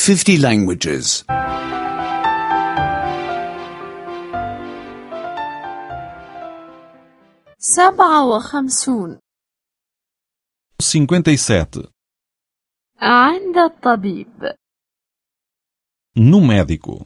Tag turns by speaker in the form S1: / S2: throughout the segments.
S1: 50 languages.
S2: 57.
S3: 57.
S2: عند الطبيب.
S3: No médico.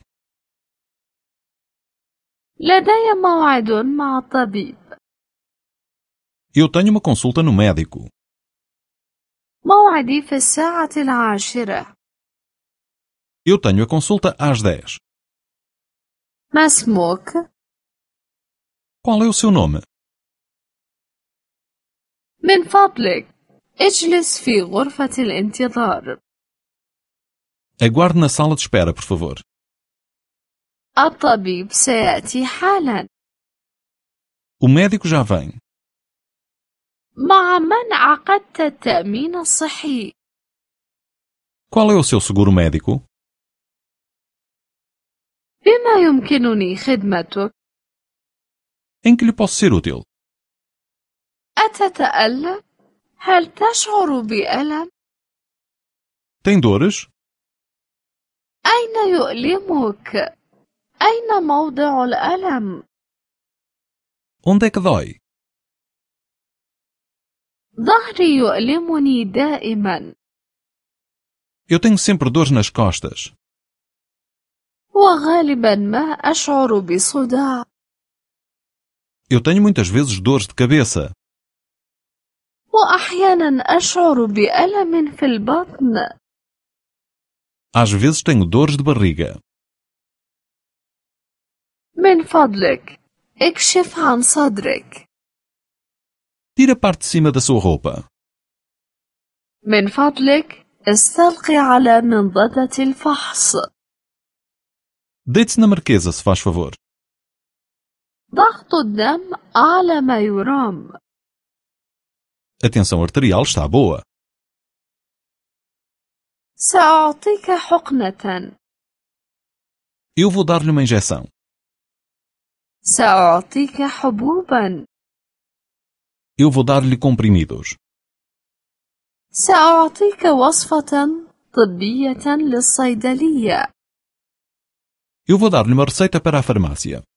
S2: لدي موعد مع الطبيب.
S3: Eu tenho uma consulta no médico.
S2: موعدي في 10:00.
S3: Eu tenho a consulta às 10.
S2: ما اسمك؟
S3: Qual é o seu nome?
S2: من فضلك اجلس في غرفة الانتظار.
S3: Aguarde na sala de espera, por favor.
S2: الطبيب سيأتي حالا.
S3: O médico já vem.
S2: مع من عقدت التأمين الصحي؟
S3: Qual é o seu seguro médico?
S2: بما يمكنني خدمتك؟
S3: Em que lhe posso ser útil?
S2: أتتألم؟ هل تشعر بألم؟
S3: Tem dores?
S2: أين يؤلمك؟ أين موضع الألم؟
S3: Onde é que dói?
S2: ظهري يؤلمني دائما.
S3: Eu tenho sempre dores nas costas.
S2: وغالبا ما أشعر بصداع.
S3: Eu tenho muitas vezes dores de cabeça.
S2: وأحيانا أشعر بألم في البطن.
S3: Às vezes tenho dores de barriga.
S2: من فضلك اكشف عن صدرك.
S3: Tira a parte de cima da sua roupa.
S2: من فضلك استلقي على منضدة الفحص.
S3: Deite-se na marquesa, se faz favor.
S2: ضغط الدم أعلى ما يرام.
S3: A tensão arterial está boa.
S2: سأعطيك حقنة.
S3: Eu vou dar-lhe uma injeção.
S2: سأعطيك حبوبا.
S3: Eu vou dar-lhe comprimidos.
S2: سأعطيك وصفة طبية للصيدلية.
S3: Eu vou dar-lhe uma receita para a farmácia.